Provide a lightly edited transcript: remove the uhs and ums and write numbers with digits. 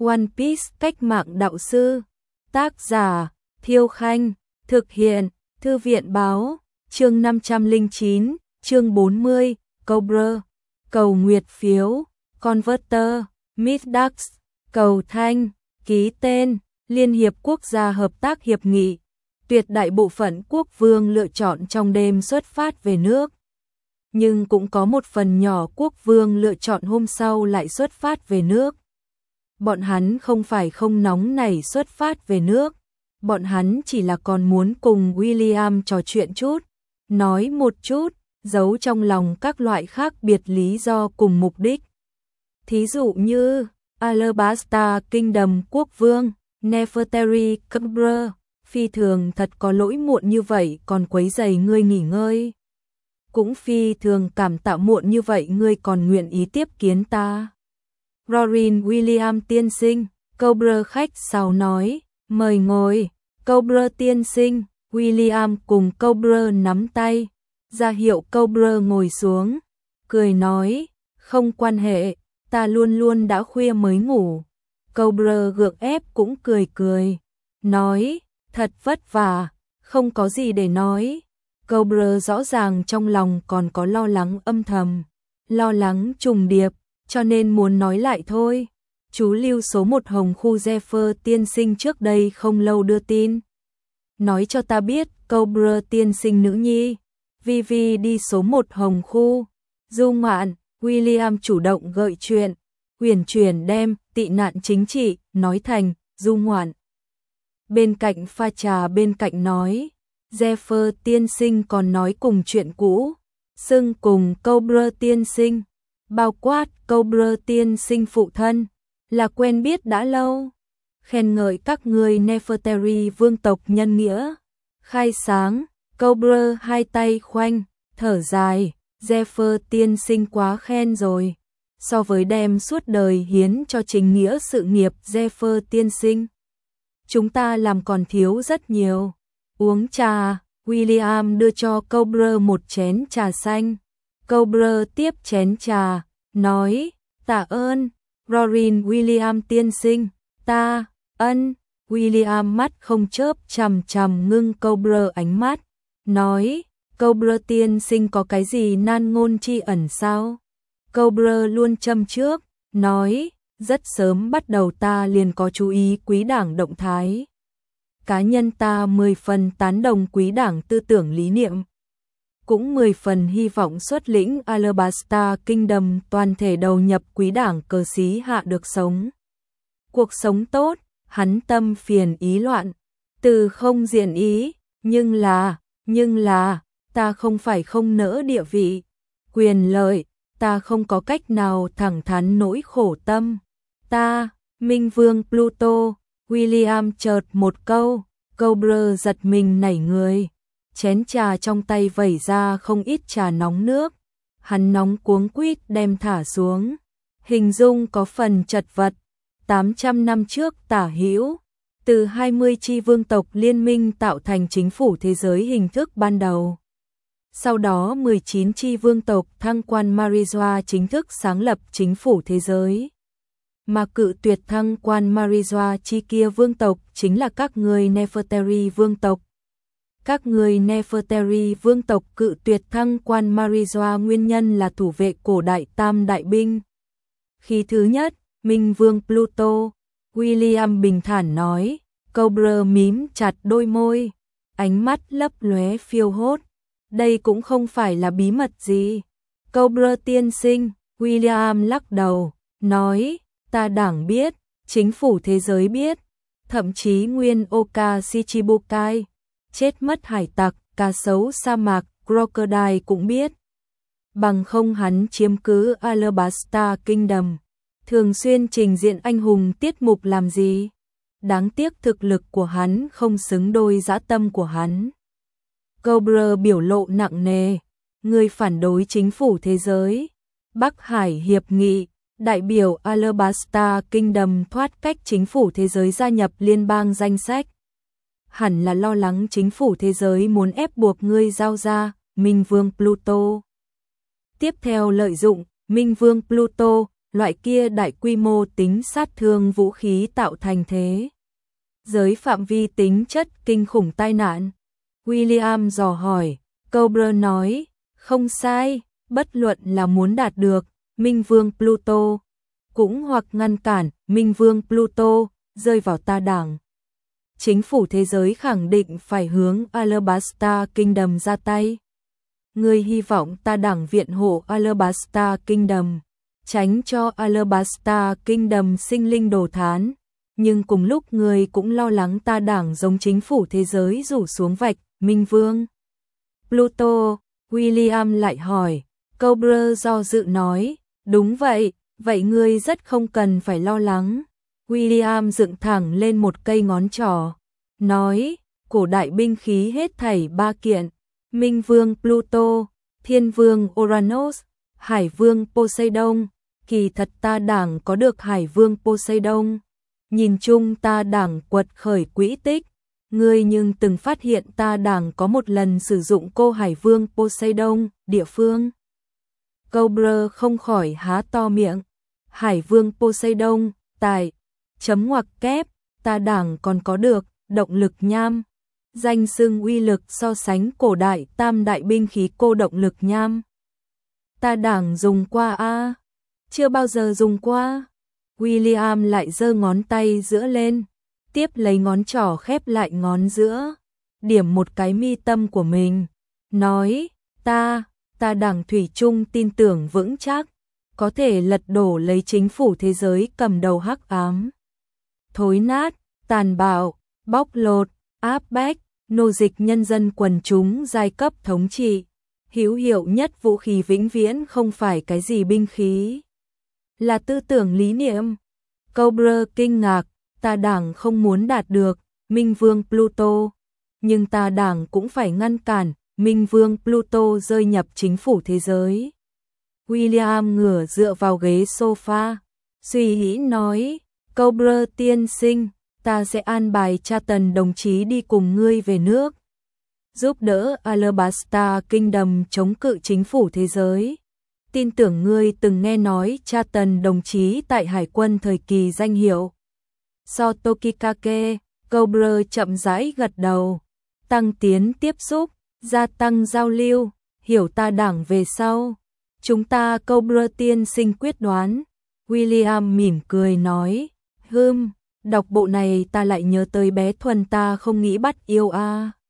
One Piece cách mạng đạo sư. Tác giả Thiêu Khanh. Thực hiện Thư viện Báo. Chương 509, chương 40, Cobra. Cầu nguyệt phiếu, Converter, Middax, cầu thanh, ký tên, Liên hiệp quốc gia hợp tác hiệp nghị. Tuyệt đại bộ phận quốc vương lựa chọn trong đêm xuất phát về nước. Nhưng cũng có một phần nhỏ quốc vương lựa chọn hôm sau lại xuất phát về nước. Bọn hắn không phải không nóng nảy xuất phát về nước. Bọn hắn chỉ là còn muốn cùng William trò chuyện chút, nói một chút, giấu trong lòng các loại khác biệt lý do cùng mục đích. Thí dụ như Alabasta Kingdom quốc vương, Nefertari Cobra, phi thường thật có lỗi muộn như vậy còn quấy rầy ngươi nghỉ ngơi. Cũng phi thường cảm tạ muộn như vậy ngươi còn nguyện ý tiếp kiến ta. Rorin William tiên sinh, Cobra khách sáo nói, mời ngồi. Cobra tiên sinh, William cùng Cobra nắm tay, ra hiệu Cobra ngồi xuống, cười nói, không quan hệ, ta luôn luôn đã khuya mới ngủ. Cobra gượng ép cũng cười cười, nói, thật vất vả, không có gì để nói. Cobra rõ ràng trong lòng còn có lo lắng âm thầm, lo lắng trùng điệp, cho nên muốn nói lại thôi. Chú lưu số 1 Hồng khu Zephyr tiên sinh trước đây không lâu đưa tin. Nói cho ta biết, Cobra tiên sinh nữ nhi, Vivi đi số 1 Hồng khu. Du ngoạn, William chủ động gợi chuyện, huyền chuyển đem tị nạn chính trị, nói thành, du ngoạn. Bên cạnh pha trà bên cạnh nói, Zephyr tiên sinh còn nói cùng chuyện cũ, xưng cùng Cobra tiên sinh, bao quát Cobra tiên sinh phụ thân, là quen biết đã lâu, khen ngợi các người Nefertari vương tộc nhân nghĩa, khai sáng. Cobra hai tay khoanh, thở dài, Zephyr tiên sinh quá khen rồi, so với đem suốt đời hiến cho chính nghĩa sự nghiệp Zephyr tiên sinh, chúng ta làm còn thiếu rất nhiều. Uống trà, William đưa cho Cobra một chén trà xanh. Cobra tiếp chén trà, nói, tạ ơn, Rorin William tiên sinh, ta, ân. William mắt không chớp chằm chằm ngưng Cobra ánh mắt, nói, Cobra tiên sinh có cái gì nan ngôn tri ẩn sao? Cobra luôn châm trước, nói, rất sớm bắt đầu ta liền có chú ý quý đảng động thái. Cá nhân ta 10 phần tán đồng quý đảng tư tưởng lý niệm, cũng 10 phần hy vọng xuất lĩnh Alabasta Kingdom toàn thể đầu nhập quý đảng cờ xí hạ được sống. Cuộc sống tốt, hắn tâm phiền ý loạn, từ không diện ý, nhưng là, ta không phải không nỡ địa vị, quyền lợi, ta không có cách nào thẳng thắn nỗi khổ tâm. Ta, Minh Vương Pluto, William chợt một câu, Cobra giật mình nảy người. Chén trà trong tay vẩy ra không ít trà nóng nước, hắn nóng cuống quýt đem thả xuống, hình dung có phần chật vật. 800 năm trước tả hữu, từ 20 chi vương tộc liên minh tạo thành chính phủ thế giới hình thức ban đầu. Sau đó 19 chi vương tộc thăng quan Marijoa chính thức sáng lập chính phủ thế giới. Mà cự tuyệt thăng quan Marijoa chi kia vương tộc chính là các người Nefertari vương tộc. Các người Nefertari vương tộc cự tuyệt thăng quan Marijoa nguyên nhân là thủ vệ cổ đại tam đại binh. Khi thứ nhất, Minh Vương Pluto, William bình thản nói, Cobra mím chặt đôi môi, ánh mắt lấp lóe phiêu hốt. Đây cũng không phải là bí mật gì. Cobra tiên sinh, William lắc đầu, nói, ta đảng biết, chính phủ thế giới biết, thậm chí nguyên Oka Shichibukai, chết mất hải tặc, cá sấu sa mạc, Crocodile cũng biết. Bằng không hắn chiếm cứ Alabasta Kingdom, thường xuyên trình diện anh hùng tiết mục làm gì? Đáng tiếc thực lực của hắn không xứng đôi dã tâm của hắn. Cobra biểu lộ nặng nề, người phản đối chính phủ thế giới, Bắc Hải Hiệp nghị, đại biểu Alabasta Kingdom thoát cách chính phủ thế giới gia nhập liên bang danh sách. Hẳn là lo lắng chính phủ thế giới muốn ép buộc ngươi giao ra, Minh Vương Pluto. Tiếp theo lợi dụng, Minh Vương Pluto, loại kia đại quy mô tính sát thương vũ khí tạo thành thế giới phạm vi tính chất kinh khủng tai nạn. William dò hỏi, Cobra nói, không sai, bất luận là muốn đạt được Minh Vương Pluto, cũng hoặc ngăn cản Minh Vương Pluto rơi vào ta đảng. Chính phủ thế giới khẳng định phải hướng Alabasta Kingdom ra tay. Ngươi hy vọng ta đảng viện hộ Alabasta Kingdom, tránh cho Alabasta Kingdom sinh linh đồ thán, nhưng cùng lúc ngươi cũng lo lắng ta đảng giống chính phủ thế giới rủ xuống vạch Minh Vương Pluto. William lại hỏi, Cobra do dự nói, đúng vậy, vậy ngươi rất không cần phải lo lắng. William dựng thẳng lên một cây ngón trỏ, nói, cổ đại binh khí hết thảy 3 kiện, Minh Vương Pluto, Thiên Vương Uranus, Hải Vương Poseidon, kỳ thật ta đảng có được Hải Vương Poseidon. Nhìn chung ta đảng quật khởi quỹ tích, ngươi nhưng từng phát hiện ta đảng có một lần sử dụng cô Hải Vương Poseidon địa phương. Cobra không khỏi há to miệng, Hải Vương Poseidon, tài, chấm ngoặc kép, ta đảng còn có được, động lực nham. Danh xưng uy lực so sánh cổ đại tam đại binh khí cô động lực nham. Ta đảng dùng qua a? Chưa bao giờ dùng qua. William lại giơ ngón tay giữa lên, tiếp lấy ngón trỏ khép lại ngón giữa, điểm một cái mi tâm của mình, nói, ta đảng thủy chung tin tưởng vững chắc, có thể lật đổ lấy chính phủ thế giới cầm đầu hắc ám. Thối nát, tàn bạo, bóc lột, áp bách, nô dịch nhân dân quần chúng giai cấp thống trị. Hữu hiệu nhất vũ khí vĩnh viễn không phải cái gì binh khí, là tư tưởng lý niệm. Cobra kinh ngạc, ta đảng không muốn đạt được Minh Vương Pluto, nhưng ta đảng cũng phải ngăn cản Minh Vương Pluto rơi nhập chính phủ thế giới. William ngửa dựa vào ghế sofa, suy nghĩ nói, Cobra tiên sinh, ta sẽ an bài cha Tần đồng chí đi cùng ngươi về nước, giúp đỡ Alabasta Kingdom chống cự chính phủ thế giới. Tin tưởng ngươi từng nghe nói cha Tần đồng chí tại Hải quân thời kỳ danh hiệu Sotokikake. Cobra chậm rãi gật đầu, tăng tiến tiếp xúc, gia tăng giao lưu, hiểu ta đảng về sau. Chúng ta Cobra tiên sinh quyết đoán. William mỉm cười nói, đọc bộ này ta lại nhớ tới bé Thuần ta không nghĩ bắt yêu a.